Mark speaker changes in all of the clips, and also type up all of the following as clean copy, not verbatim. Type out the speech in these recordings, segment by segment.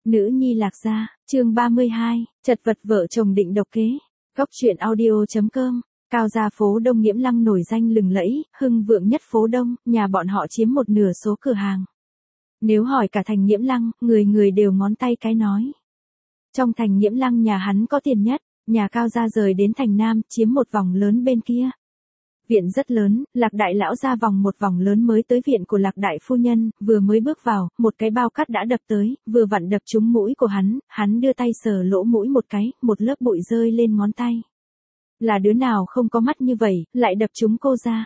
Speaker 1: Nữ nhi Lạc Gia, chương 32, chật vật vợ chồng định độc kế. Góc truyện audio.com. Cao gia phố Đông Nghiễm Lăng nổi danh lừng lẫy, hưng vượng nhất phố Đông, nhà bọn họ chiếm một nửa số cửa hàng. Nếu hỏi cả thành Nghiễm Lăng, người người đều ngón tay cái nói. Trong thành Nghiễm Lăng nhà hắn có tiền nhất, nhà Cao gia rời đến thành Nam, chiếm một vòng lớn bên kia. Viện rất lớn, Lạc đại lão ra vòng một vòng lớn mới tới viện của Lạc đại phu nhân, vừa mới bước vào, một cái bao cát đã đập tới, vừa vặn đập trúng mũi của hắn đưa tay sờ lỗ mũi một cái, một lớp bụi rơi lên ngón tay. Là đứa nào không có mắt như vậy, lại đập trúng cô ra.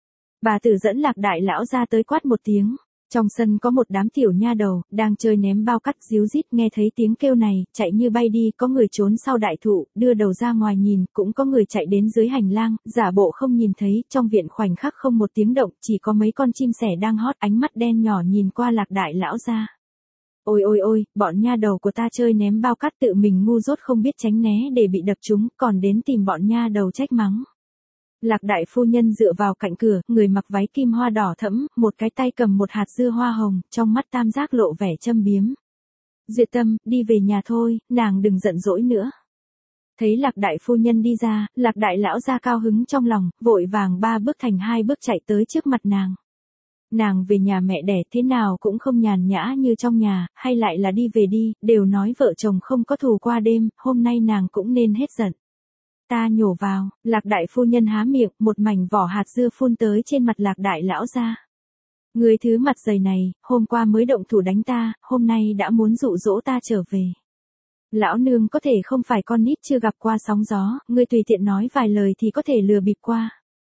Speaker 1: Bà tử dẫn Lạc đại lão ra tới quát một tiếng. Trong sân có một đám tiểu nha đầu, đang chơi ném bao cát ríu rít, nghe thấy tiếng kêu này, chạy như bay đi, có người trốn sau đại thụ, đưa đầu ra ngoài nhìn, cũng có người chạy đến dưới hành lang, giả bộ không nhìn thấy, trong viện khoảnh khắc không một tiếng động, chỉ có mấy con chim sẻ đang hót, ánh mắt đen nhỏ nhìn qua Lạc đại lão ra. Ôi ôi ôi, bọn nha đầu của ta chơi ném bao cát tự mình ngu dốt không biết tránh né để bị đập trúng, còn đến tìm bọn nha đầu trách mắng. Lạc đại phu nhân dựa vào cạnh cửa, người mặc váy kim hoa đỏ thẫm, một cái tay cầm một hạt dưa hoa hồng, trong mắt tam giác lộ vẻ châm biếm. Duyệt Tâm, đi về nhà thôi, nàng đừng giận dỗi nữa. Thấy Lạc đại phu nhân đi ra, Lạc đại lão ra cao hứng trong lòng, vội vàng 3 bước thành 2 bước chạy tới trước mặt nàng. Nàng về nhà mẹ đẻ thế nào cũng không nhàn nhã như trong nhà, hay lại là đi về đi, đều nói vợ chồng không có thù qua đêm, hôm nay nàng cũng nên hết giận. Ta nhổ vào, Lạc đại phu nhân há miệng, một mảnh vỏ hạt dưa phun tới trên mặt Lạc đại lão ra. Người thứ mặt dày này, hôm qua mới động thủ đánh ta, hôm nay đã muốn dụ dỗ ta trở về. Lão nương có thể không phải con nít chưa gặp qua sóng gió, ngươi tùy tiện nói vài lời thì có thể lừa bịp qua.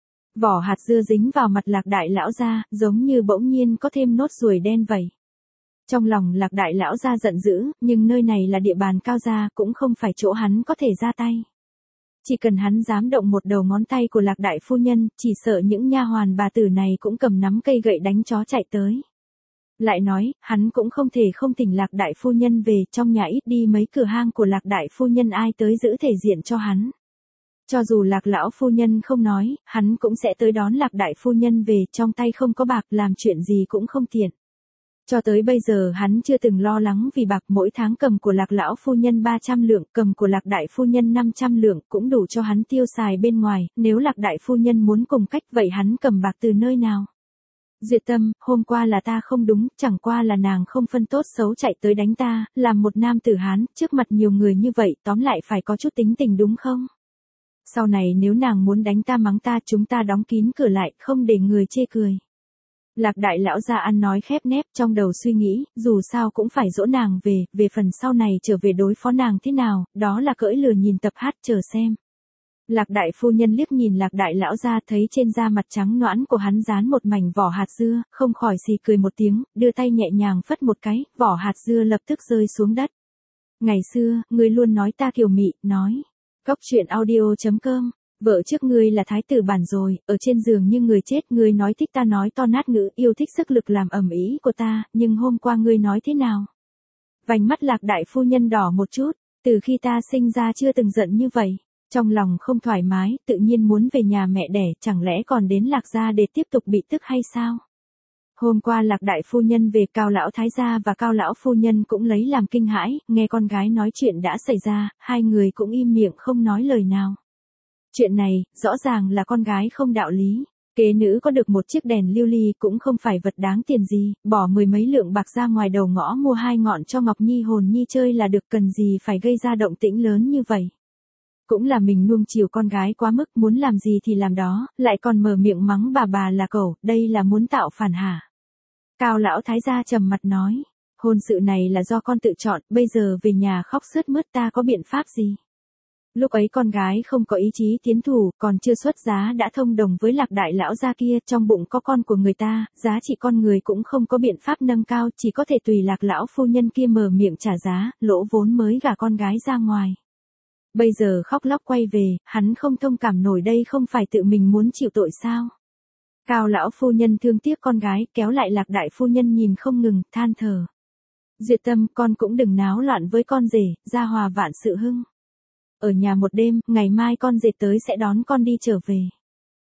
Speaker 1: Vỏ hạt dưa dính vào mặt Lạc đại lão ra, giống như bỗng nhiên có thêm nốt ruồi đen vậy. Trong lòng Lạc đại lão ra giận dữ, nhưng nơi này là địa bàn Cao gia, cũng không phải chỗ hắn có thể ra tay. Chỉ cần hắn dám động một đầu ngón tay của Lạc đại phu nhân, chỉ sợ những nha hoàn bà tử này cũng cầm nắm cây gậy đánh chó chạy tới. Lại nói, hắn cũng không thể không thỉnh Lạc đại phu nhân về, trong nhà ít đi mấy cửa hang của Lạc đại phu nhân ai tới giữ thể diện cho hắn. Cho dù Lạc lão phu nhân không nói, hắn cũng sẽ tới đón Lạc đại phu nhân về, trong tay không có bạc, làm chuyện gì cũng không tiện. Cho tới bây giờ hắn chưa từng lo lắng vì bạc, mỗi tháng cầm của Lạc lão phu nhân 300 lượng, cầm của Lạc đại phu nhân 500 lượng, cũng đủ cho hắn tiêu xài bên ngoài, nếu Lạc đại phu nhân muốn cùng cách vậy hắn cầm bạc từ nơi nào? Duyệt Tâm, hôm qua là ta không đúng, chẳng qua là nàng không phân tốt xấu chạy tới đánh ta, làm một nam tử Hán, trước mặt nhiều người như vậy, tóm lại phải có chút tính tình đúng không? Sau này nếu nàng muốn đánh ta mắng ta, chúng ta đóng kín cửa lại, không để người chê cười. Lạc đại lão gia ăn nói khép nép, trong đầu suy nghĩ, dù sao cũng phải dỗ nàng về phần sau này trở về đối phó nàng thế nào, đó là cưỡi lừa nhìn tập hát chờ xem. Lạc đại phu nhân liếc nhìn Lạc đại lão gia, thấy trên da mặt trắng nõn của hắn dán một mảnh vỏ hạt dưa, không khỏi xì cười một tiếng, đưa tay nhẹ nhàng phất một cái, vỏ hạt dưa lập tức rơi xuống đất. Ngày xưa, ngươi luôn nói ta kiều mị, nói. Góc truyện audio.com. Vợ trước ngươi là thái tử bản rồi, ở trên giường như người chết, ngươi nói thích ta nói to nát ngữ, yêu thích sức lực làm ầm ĩ của ta, nhưng hôm qua ngươi nói thế nào? Vành mắt Lạc đại phu nhân đỏ một chút, từ khi ta sinh ra chưa từng giận như vậy. Trong lòng không thoải mái, tự nhiên muốn về nhà mẹ đẻ, chẳng lẽ còn đến Lạc gia để tiếp tục bị tức hay sao? Hôm qua Lạc đại phu nhân về, Cao lão thái gia và Cao lão phu nhân cũng lấy làm kinh hãi, nghe con gái nói chuyện đã xảy ra, hai người cũng im miệng không nói lời nào. Chuyện này, rõ ràng là con gái không đạo lý. Kế nữ có được một chiếc đèn lưu ly cũng không phải vật đáng tiền gì, bỏ 10 mấy lượng bạc ra ngoài đầu ngõ mua 2 ngọn cho Ngọc Nhi hồn nhi chơi là được, cần gì phải gây ra động tĩnh lớn như vậy. Cũng là mình nuông chiều con gái quá mức, muốn làm gì thì làm đó, lại còn mở miệng mắng bà là cẩu, đây là muốn tạo phản hả? Cao lão thái gia trầm mặt nói, hôn sự này là do con tự chọn, bây giờ về nhà khóc sướt mướt ta có biện pháp gì? Lúc ấy con gái không có ý chí tiến thủ, còn chưa xuất giá đã thông đồng với Lạc đại lão gia kia, trong bụng có con của người ta, giá trị con người cũng không có biện pháp nâng cao, chỉ có thể tùy Lạc lão phu nhân kia mở miệng trả giá, lỗ vốn mới gả con gái ra ngoài. Bây giờ khóc lóc quay về, hắn không thông cảm nổi, đây không phải tự mình muốn chịu tội sao? Cao lão phu nhân thương tiếc con gái, kéo lại Lạc đại phu nhân nhìn không ngừng, than thở. Duyệt Tâm, con cũng đừng náo loạn với con rể, gia hòa vạn sự hưng. Ở nhà một đêm, ngày mai con rể tới sẽ đón con đi trở về.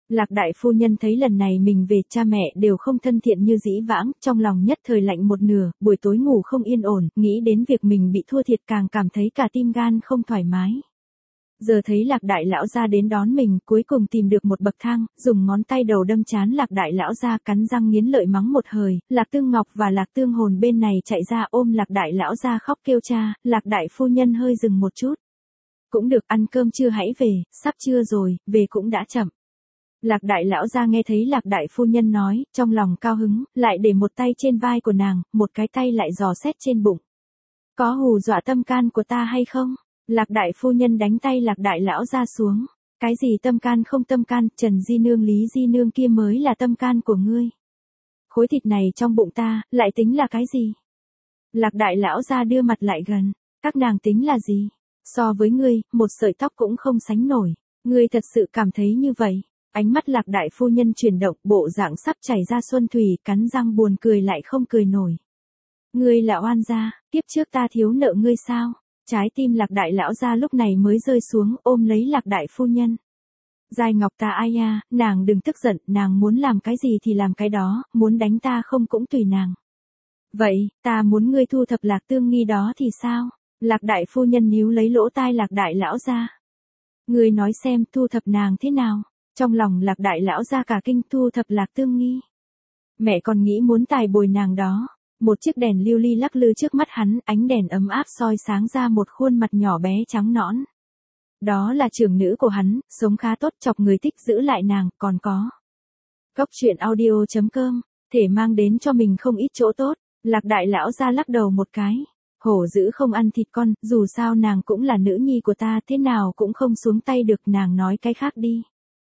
Speaker 1: Lạc đại phu nhân thấy lần này mình về cha mẹ đều không thân thiện như dĩ vãng, trong lòng nhất thời lạnh một nửa, buổi tối ngủ không yên ổn, nghĩ đến việc mình bị thua thiệt càng cảm thấy cả tim gan không thoải mái. Giờ thấy Lạc đại lão gia đến đón mình, cuối cùng tìm được một bậc thang, dùng ngón tay đầu đâm chán Lạc đại lão gia, cắn răng nghiến lợi mắng một hơi. Lạc Tương Ngọc và Lạc Tương Hồn bên này chạy ra ôm Lạc đại lão gia khóc kêu cha. Lạc đại phu nhân hơi dừng một chút. Cũng được, ăn cơm chưa hãy về, sắp trưa rồi, về cũng đã chậm. Lạc đại lão gia nghe thấy Lạc đại phu nhân nói, trong lòng cao hứng, lại để một tay trên vai của nàng, một cái tay lại dò xét trên bụng. Có hù dọa tâm can của ta hay không? Lạc đại phu nhân đánh tay Lạc đại lão gia xuống. Cái gì tâm can không tâm can, Trần Di Nương Lý Di Nương kia mới là tâm can của ngươi. Khối thịt này trong bụng ta, lại tính là cái gì? Lạc đại lão gia đưa mặt lại gần, các nàng tính là gì? So với ngươi, một sợi tóc cũng không sánh nổi. Ngươi thật sự cảm thấy như vậy? Ánh mắt Lạc đại phu nhân chuyển động, bộ dạng sắp chảy ra xuân thủy, cắn răng buồn cười lại không cười nổi. Ngươi là oan gia, kiếp trước ta thiếu nợ ngươi sao? Trái tim Lạc đại lão gia lúc này mới rơi xuống, ôm lấy Lạc đại phu nhân. Giai Ngọc ta ai à, nàng đừng tức giận, nàng muốn làm cái gì thì làm cái đó, muốn đánh ta không cũng tùy nàng. Vậy, ta muốn ngươi thu thập Lạc Tương Nghi đó thì sao? Lạc đại phu nhân níu lấy lỗ tai Lạc đại lão gia. Ngươi nói xem, thu thập nàng thế nào? Trong lòng Lạc đại lão gia cả kinh, thu thập Lạc Tương Nghi. Mẹ còn nghĩ muốn tài bồi nàng đó. Một chiếc đèn lưu ly lắc lư trước mắt hắn, ánh đèn ấm áp soi sáng ra một khuôn mặt nhỏ bé trắng nõn. Đó là trưởng nữ của hắn, sống khá tốt, chọc người thích giữ lại nàng, còn có. Cốc truyện audio.com, thể mang đến cho mình không ít chỗ tốt. Lạc đại lão gia lắc đầu một cái. Hổ dữ không ăn thịt con, dù sao nàng cũng là nữ nhi của ta, thế nào cũng không xuống tay được, nàng nói cái khác đi.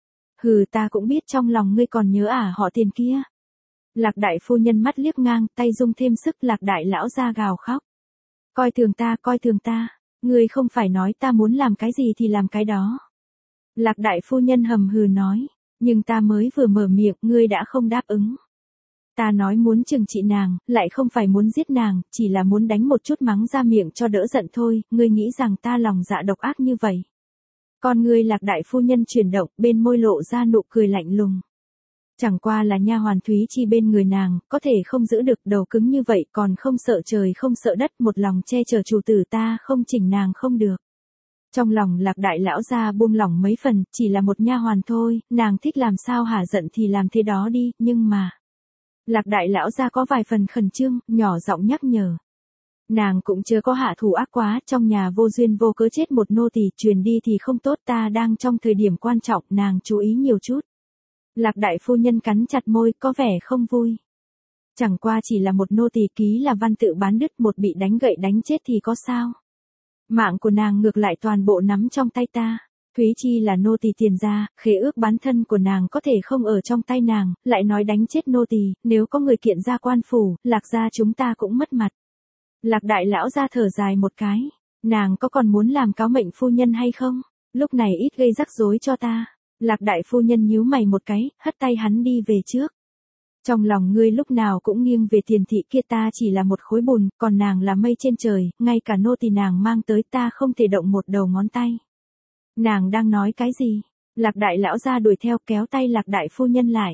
Speaker 1: Hừ, ta cũng biết trong lòng ngươi còn nhớ họ Tiền kia. Lạc đại phu nhân mắt liếc ngang, tay dung thêm sức, Lạc đại lão gia gào khóc. Coi thường ta, ngươi không phải nói ta muốn làm cái gì thì làm cái đó. Lạc đại phu nhân hầm hừ nói, nhưng ta mới vừa mở miệng, ngươi đã không đáp ứng. Ta nói muốn trừng trị nàng, lại không phải muốn giết nàng, chỉ là muốn đánh một chút mắng ra miệng cho đỡ giận thôi, ngươi nghĩ rằng ta lòng dạ độc ác như vậy. Con ngươi Lạc đại phu nhân chuyển động, bên môi lộ ra nụ cười lạnh lùng. Chẳng qua là nha hoàn Thúy Chi bên người nàng, có thể không giữ được, đầu cứng như vậy, còn không sợ trời không sợ đất, một lòng che chở chủ tử ta, không chỉnh nàng không được. Trong lòng Lạc đại lão gia buông lỏng mấy phần, chỉ là một nha hoàn thôi, nàng thích làm sao hả giận thì làm thế đó đi, nhưng mà. Lạc đại lão gia có vài phần khẩn trương, nhỏ giọng nhắc nhở. Nàng cũng chưa có hạ thủ ác quá, trong nhà vô duyên vô cớ chết một nô tỳ, truyền đi thì không tốt, ta đang trong thời điểm quan trọng, nàng chú ý nhiều chút. Lạc đại phu nhân cắn chặt môi, có vẻ không vui. Chẳng qua chỉ là một nô tỳ, ký là văn tự bán đứt, một bị đánh gậy đánh chết thì có sao. Mạng của nàng ngược lại toàn bộ nắm trong tay ta. Thúy Chi là nô tỳ tiền gia, khế ước bán thân của nàng có thể không ở trong tay nàng, lại nói đánh chết nô tỳ, nếu có người kiện ra quan phủ, Lạc gia chúng ta cũng mất mặt. Lạc đại lão gia thở dài một cái, nàng có còn muốn làm cáo mệnh phu nhân hay không? Lúc này ít gây rắc rối cho ta. Lạc đại phu nhân nhíu mày một cái, hất tay hắn đi về trước. Trong lòng ngươi lúc nào cũng nghiêng về Tiền thị kia, ta chỉ là một khối bùn, còn nàng là mây trên trời, ngay cả nô tỳ nàng mang tới ta không thể động một đầu ngón tay. Nàng đang nói cái gì? Lạc đại lão gia đuổi theo, kéo tay Lạc đại phu nhân lại.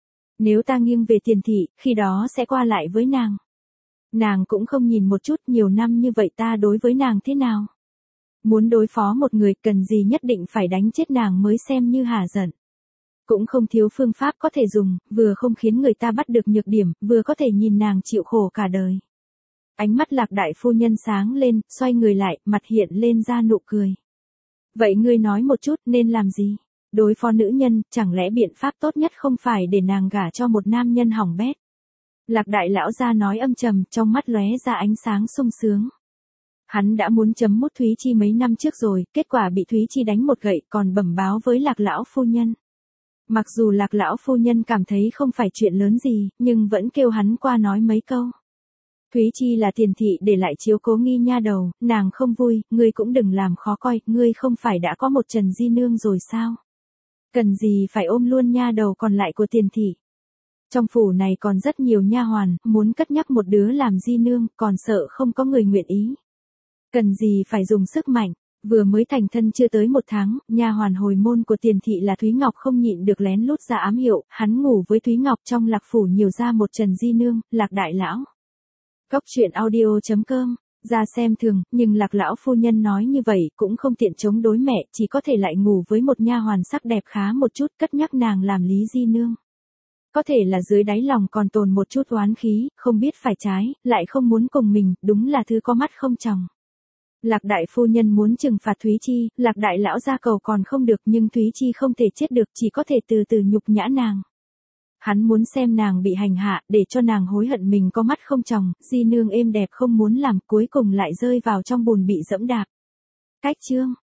Speaker 1: Nếu ta nghiêng về Tiền thị, khi đó sẽ qua lại với nàng. Nàng cũng không nhìn một chút, nhiều năm như vậy ta đối với nàng thế nào? Muốn đối phó một người, cần gì nhất định phải đánh chết nàng mới xem như hả giận. Cũng không thiếu phương pháp có thể dùng, vừa không khiến người ta bắt được nhược điểm, vừa có thể nhìn nàng chịu khổ cả đời. Ánh mắt Lạc đại phu nhân sáng lên, xoay người lại, mặt hiện lên ra nụ cười. Vậy ngươi nói một chút, nên làm gì? Đối phó nữ nhân, chẳng lẽ biện pháp tốt nhất không phải để nàng gả cho một nam nhân hỏng bét? Lạc đại lão gia nói âm trầm, trong mắt lóe ra ánh sáng sung sướng. Hắn đã muốn chấm mút Thúy Chi mấy năm trước rồi, kết quả bị Thúy Chi đánh một gậy, còn bẩm báo với Lạc lão phu nhân. Mặc dù Lạc lão phu nhân cảm thấy không phải chuyện lớn gì, nhưng vẫn kêu hắn qua nói mấy câu. Thúy Chi là Tiền thị để lại chiếu cố Nghi nha đầu, nàng không vui, ngươi cũng đừng làm khó coi, ngươi không phải đã có một Trần Di Nương rồi sao? Cần gì phải ôm luôn nha đầu còn lại của Tiền thị? Trong phủ này còn rất nhiều nha hoàn, muốn cất nhắc một đứa làm Di Nương, còn sợ không có người nguyện ý. Cần gì phải dùng sức mạnh, Vừa mới thành thân chưa tới 1 tháng, nha hoàn hồi môn của Tiền thị là Thúy Ngọc không nhịn được lén lút ra ám hiệu, hắn ngủ với Thúy Ngọc trong Lạc phủ nhiều ra một Trần Di Nương, Lạc đại lão. Cóc truyện audio.com, ra xem thường, nhưng Lạc lão phu nhân nói như vậy cũng không tiện chống đối mẹ, chỉ có thể lại ngủ với một nha hoàn sắc đẹp khá một chút, cất nhắc nàng làm Lý Di Nương. Có thể là dưới đáy lòng còn tồn một chút oán khí, không biết phải trái, lại không muốn cùng mình, đúng là thứ có mắt không tròng. Lạc đại phu nhân muốn trừng phạt Thúy Chi, Lạc đại lão ra cầu còn không được, nhưng Thúy Chi không thể chết được, chỉ có thể từ từ nhục nhã nàng. Hắn muốn xem nàng bị hành hạ, để cho nàng hối hận mình có mắt không tròng, Di Nương êm đẹp không muốn làm, cuối cùng lại rơi vào trong bùn bị dẫm đạp. Cách chương